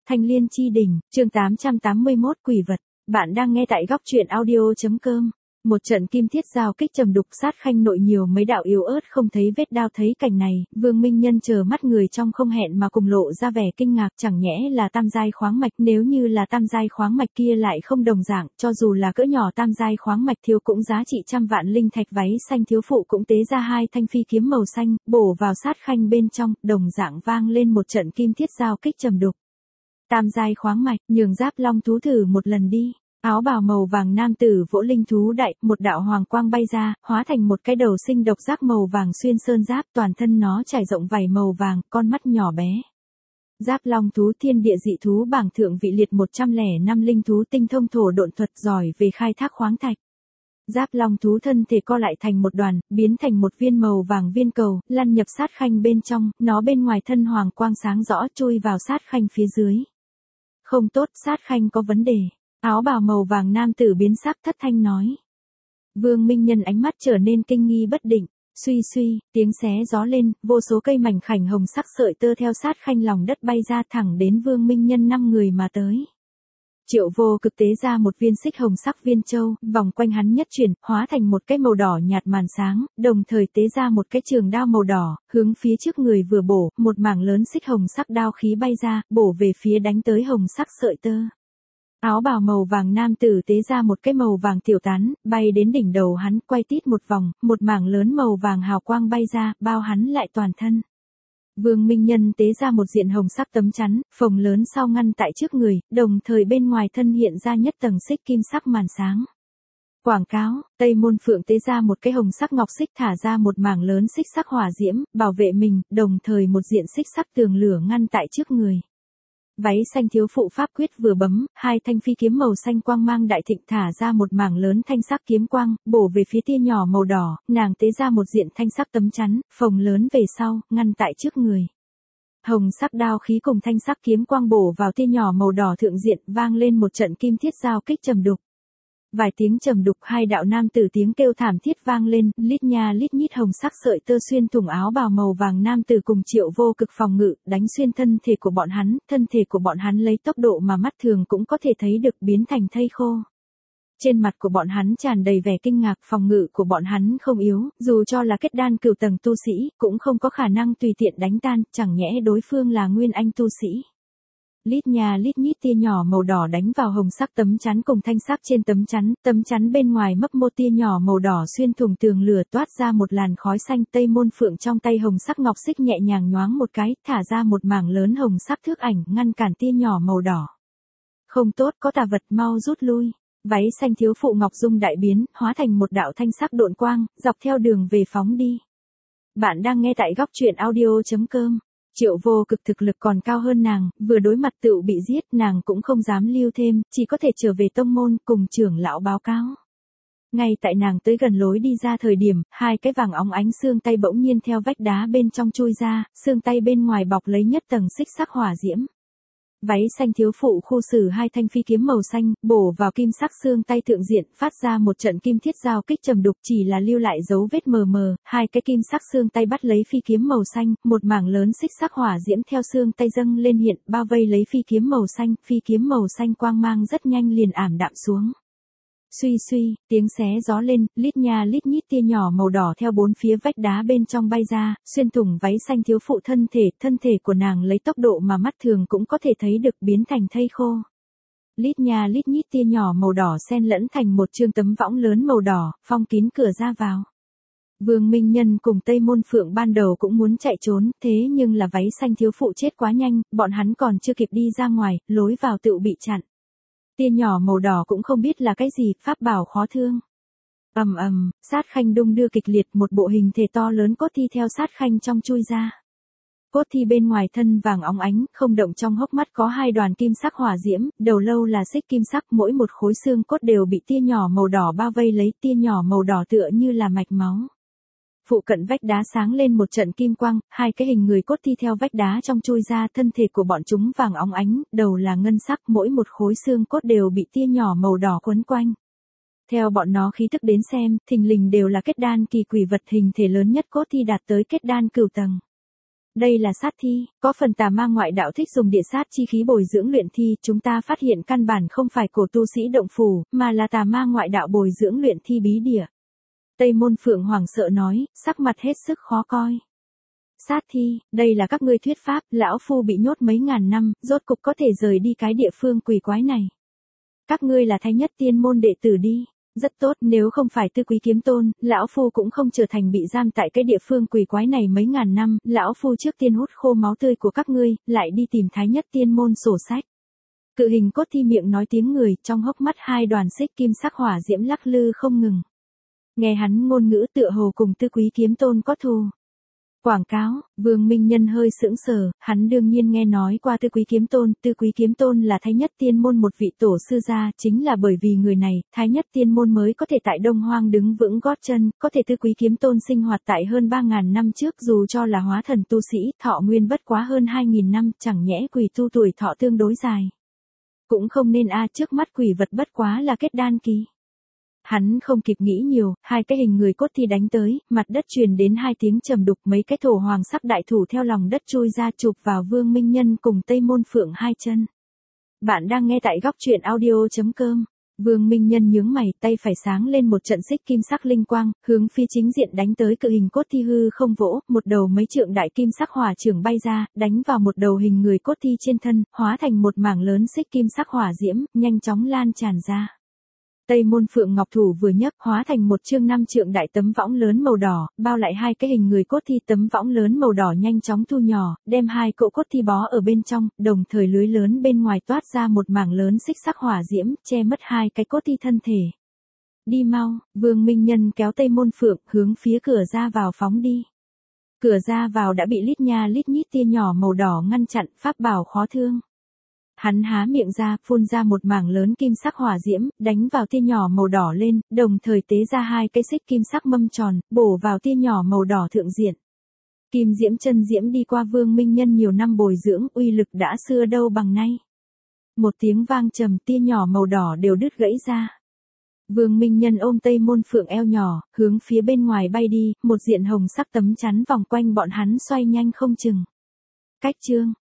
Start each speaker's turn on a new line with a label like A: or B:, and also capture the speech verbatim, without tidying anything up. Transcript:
A: Thanh Liên Chi Đỉnh, chương tám trăm tám mươi mốt Quỷ Vật. Bạn đang nghe tại góc truyện audio.com. Một trận kim thiết giao kích trầm đục sát khanh nội nhiều mấy đạo yếu ớt không thấy vết đao thấy cảnh này, Vương Minh Nhân chờ mắt người trong không hẹn mà cùng lộ ra vẻ kinh ngạc, chẳng nhẽ là tam giai khoáng mạch, nếu như là tam giai khoáng mạch kia lại không đồng dạng, cho dù là cỡ nhỏ tam giai khoáng mạch thiếu cũng giá trị trăm vạn linh thạch. Váy xanh thiếu phụ cũng tế ra hai thanh phi kiếm màu xanh, bổ vào sát khanh bên trong, đồng dạng vang lên một trận kim thiết giao kích trầm đục. Tam giai khoáng mạch, nhường Giáp Long thú thử một lần đi. Áo bào màu vàng nam tử vỗ linh thú đại, một đạo hoàng quang bay ra, hóa thành một cái đầu sinh độc giác màu vàng xuyên sơn giáp, toàn thân nó trải rộng vảy màu vàng, con mắt nhỏ bé. Giáp Long thú thiên địa dị thú bảng thượng vị liệt một trăm lẻ năm linh thú tinh thông thổ độn thuật giỏi về khai thác khoáng thạch. Giáp Long thú thân thể co lại thành một đoàn, biến thành một viên màu vàng viên cầu, lăn nhập sát khanh bên trong, nó bên ngoài thân hoàng quang sáng rõ chui vào sát khanh phía dưới. Không tốt, sát khanh có vấn đề. Áo bào màu vàng nam tử biến sắc thất thanh nói. Vương Minh Nhân ánh mắt trở nên kinh nghi bất định, suy suy, tiếng xé gió lên, vô số cây mảnh khảnh hồng sắc sợi tơ theo sát khanh lòng đất bay ra thẳng đến Vương Minh Nhân năm người mà tới. Triệu Vô Cực tế ra một viên xích hồng sắc viên châu, vòng quanh hắn nhất chuyển, hóa thành một cái màu đỏ nhạt màn sáng, đồng thời tế ra một cái trường đao màu đỏ, hướng phía trước người vừa bổ, một mảng lớn xích hồng sắc đao khí bay ra, bổ về phía đánh tới hồng sắc sợi tơ. Áo bào màu vàng nam tử tế ra một cái màu vàng tiểu tán, bay đến đỉnh đầu hắn, quay tít một vòng, một mảng lớn màu vàng hào quang bay ra, bao hắn lại toàn thân. Vương Minh Nhân tế ra một diện hồng sắc tấm chắn, phồng lớn sau ngăn tại trước người, đồng thời bên ngoài thân hiện ra nhất tầng xích kim sắc màn sáng. Quảng cáo, Tây Môn Phượng tế ra một cái hồng sắc ngọc xích thả ra một mảng lớn xích sắc hỏa diễm, bảo vệ mình, đồng thời một diện xích sắc tường lửa ngăn tại trước người. Váy xanh thiếu phụ pháp quyết vừa bấm, hai thanh phi kiếm màu xanh quang mang đại thịnh thả ra một mảng lớn thanh sắc kiếm quang, bổ về phía tia nhỏ màu đỏ, nàng tế ra một diện thanh sắc tấm chắn, phồng lớn về sau, ngăn tại trước người. Hồng sắc đao khí cùng thanh sắc kiếm quang bổ vào tia nhỏ màu đỏ thượng diện, vang lên một trận kim thiết giao kích trầm đục. Vài tiếng trầm đục, hai đạo nam tử tiếng kêu thảm thiết vang lên, lít nha lít nhít hồng sắc sợi tơ xuyên thủng áo bào màu vàng nam tử cùng Triệu Vô Cực phòng ngự, đánh xuyên thân thể của bọn hắn, thân thể của bọn hắn lấy tốc độ mà mắt thường cũng có thể thấy được biến thành thây khô. Trên mặt của bọn hắn tràn đầy vẻ kinh ngạc, phòng ngự của bọn hắn không yếu, dù cho là kết đan cửu tầng tu sĩ, cũng không có khả năng tùy tiện đánh tan, chẳng nhẽ đối phương là nguyên anh tu sĩ. Lít nha lít nhít tia nhỏ màu đỏ đánh vào hồng sắc tấm chắn cùng thanh sắc trên tấm chắn, tấm chắn bên ngoài mấp mô tia nhỏ màu đỏ xuyên thủng tường lửa toát ra một làn khói xanh. Tây Môn Phượng trong tay hồng sắc ngọc xích nhẹ nhàng nhoáng một cái, thả ra một mảng lớn hồng sắc thước ảnh, ngăn cản tia nhỏ màu đỏ. Không tốt, có tà vật, mau rút lui. Váy xanh thiếu phụ ngọc dung đại biến, hóa thành một đạo thanh sắc độn quang, dọc theo đường về phóng đi. Bạn đang nghe tại góc truyện audio.com. Triệu Vô Cực thực lực còn cao hơn nàng, vừa đối mặt tựu bị giết, nàng cũng không dám lưu thêm, chỉ có thể trở về tông môn cùng trưởng lão báo cáo. Ngay tại nàng tới gần lối đi ra thời điểm, hai cái vàng óng ánh xương tay bỗng nhiên theo vách đá bên trong chui ra, xương tay bên ngoài bọc lấy nhất tầng xích sắc hỏa diễm. Váy xanh thiếu phụ khu xử hai thanh phi kiếm màu xanh, bổ vào kim sắc xương tay thượng diện, phát ra một trận kim thiết giao kích trầm đục, chỉ là lưu lại dấu vết mờ mờ, hai cái kim sắc xương tay bắt lấy phi kiếm màu xanh, một mảng lớn xích sắc hỏa diễm theo xương tay dâng lên hiện, bao vây lấy phi kiếm màu xanh, phi kiếm màu xanh quang mang rất nhanh liền ảm đạm xuống. Suy suy, tiếng xé gió lên, lít nha lít nhít tia nhỏ màu đỏ theo bốn phía vách đá bên trong bay ra, xuyên thủng váy xanh thiếu phụ thân thể, thân thể của nàng lấy tốc độ mà mắt thường cũng có thể thấy được biến thành thây khô. Lít nha lít nhít tia nhỏ màu đỏ xen lẫn thành một chương tấm võng lớn màu đỏ, phong kín cửa ra vào. Vương Minh Nhân cùng Tây Môn Phượng ban đầu cũng muốn chạy trốn, thế nhưng là váy xanh thiếu phụ chết quá nhanh, bọn hắn còn chưa kịp đi ra ngoài, lối vào tựu bị chặn. Tia nhỏ màu đỏ cũng không biết là cái gì, pháp bảo khó thương. Ầm ầm, sát khanh đung đưa kịch liệt, một bộ hình thể to lớn cốt thi theo sát khanh trong chui ra. Cốt thi bên ngoài thân vàng óng ánh, không động trong hốc mắt có hai đoàn kim sắc hỏa diễm, đầu lâu là xích kim sắc, mỗi một khối xương cốt đều bị tia nhỏ màu đỏ bao vây lấy, tia nhỏ màu đỏ tựa như là mạch máu. Phụ cận vách đá sáng lên một trận kim quang, hai cái hình người cốt thi theo vách đá trong chui ra, thân thể của bọn chúng vàng óng ánh, đầu là ngân sắc, mỗi một khối xương cốt đều bị tia nhỏ màu đỏ quấn quanh. Theo bọn nó khí tức đến xem, thình lình đều là kết đan kỳ quỷ vật, hình thể lớn nhất cốt thi đạt tới kết đan cửu tầng. đây là sát thi, có phần tà ma ngoại đạo thích dùng địa sát chi khí bồi dưỡng luyện thi, chúng ta phát hiện căn bản không phải cổ tu sĩ động phủ, mà là tà ma ngoại đạo bồi dưỡng luyện thi bí địa. Tây Môn Phượng hoảng sợ nói, sắc mặt hết sức khó coi. Sát thi, đây là các ngươi thuyết pháp, lão phu bị nhốt mấy ngàn năm, rốt cục có thể rời đi cái địa phương quỷ quái này. Các ngươi là Thái Nhất Tiên môn đệ tử đi. Rất tốt, nếu không phải Tư Quý Kiếm Tôn, lão phu cũng không trở thành bị giam tại cái địa phương quỷ quái này mấy ngàn năm, lão phu trước tiên hút khô máu tươi của các ngươi, lại đi tìm Thái Nhất Tiên môn sổ sách. Cự hình cốt thi miệng nói tiếng người, trong hốc mắt hai đoàn xích kim sắc hỏa diễm lắc lư không ngừng. Nghe hắn ngôn ngữ tựa hồ cùng Tư Quý Kiếm Tôn có thù. Quảng cáo, Vương Minh Nhân hơi sững sờ, hắn đương nhiên nghe nói qua Tư Quý Kiếm Tôn, Tư Quý Kiếm Tôn là Thái Nhất Tiên môn một vị tổ sư gia, chính là bởi vì người này, Thái Nhất Tiên môn mới có thể tại Đông Hoang đứng vững gót chân, có thể Tư Quý Kiếm Tôn sinh hoạt tại hơn ba ngàn năm trước dù cho là hóa thần tu sĩ, thọ nguyên bất quá hơn hai nghìn năm, chẳng nhẽ quỷ tu tuổi thọ tương đối dài. Cũng không nên a, trước mắt quỷ vật bất quá là kết đan kỳ. Hắn không kịp nghĩ nhiều, hai cái hình người cốt thi đánh tới, mặt đất truyền đến hai tiếng trầm đục, mấy cái thổ hoàng sắc đại thủ theo lòng đất chui ra chụp vào Vương Minh Nhân cùng Tây Môn Phượng hai chân. Bạn đang nghe tại góc truyện audio chấm com. Vương Minh Nhân nhướng mày, tay phải sáng lên một trận xích kim sắc linh quang, hướng phía chính diện đánh tới cự hình cốt thi hư không vỗ, một đầu mấy trượng đại kim sắc hỏa trưởng bay ra, đánh vào một đầu hình người cốt thi trên thân, hóa thành một mảng lớn xích kim sắc hỏa diễm, nhanh chóng lan tràn ra. Tây Môn Phượng ngọc thủ vừa nhấc, hóa thành một chương năm trượng đại tấm võng lớn màu đỏ, bao lại hai cái hình người cốt thi, tấm võng lớn màu đỏ nhanh chóng thu nhỏ, đem hai cỗ cốt thi bó ở bên trong, đồng thời lưới lớn bên ngoài toát ra một mảng lớn xích sắc hỏa diễm, che mất hai cái cốt thi thân thể. Đi mau, Vương Minh Nhân kéo Tây Môn Phượng, hướng phía cửa ra vào phóng đi. Cửa ra vào đã bị lít nha lít nhít tia nhỏ màu đỏ ngăn chặn, pháp bảo khó thương. Hắn há miệng ra, phun ra một mảng lớn kim sắc hỏa diễm, đánh vào tia nhỏ màu đỏ lên, đồng thời tế ra hai cái xích kim sắc mâm tròn, bổ vào tia nhỏ màu đỏ thượng diện. Kim diễm chân diễm đi qua Vương Minh Nhân nhiều năm bồi dưỡng, uy lực đã xưa đâu bằng nay. Một tiếng vang trầm, tia nhỏ màu đỏ đều đứt gãy ra. Vương Minh Nhân ôm Tây Môn Phượng eo nhỏ, hướng phía bên ngoài bay đi, một diện hồng sắc tấm chắn vòng quanh bọn hắn xoay nhanh không chừng. Cách chương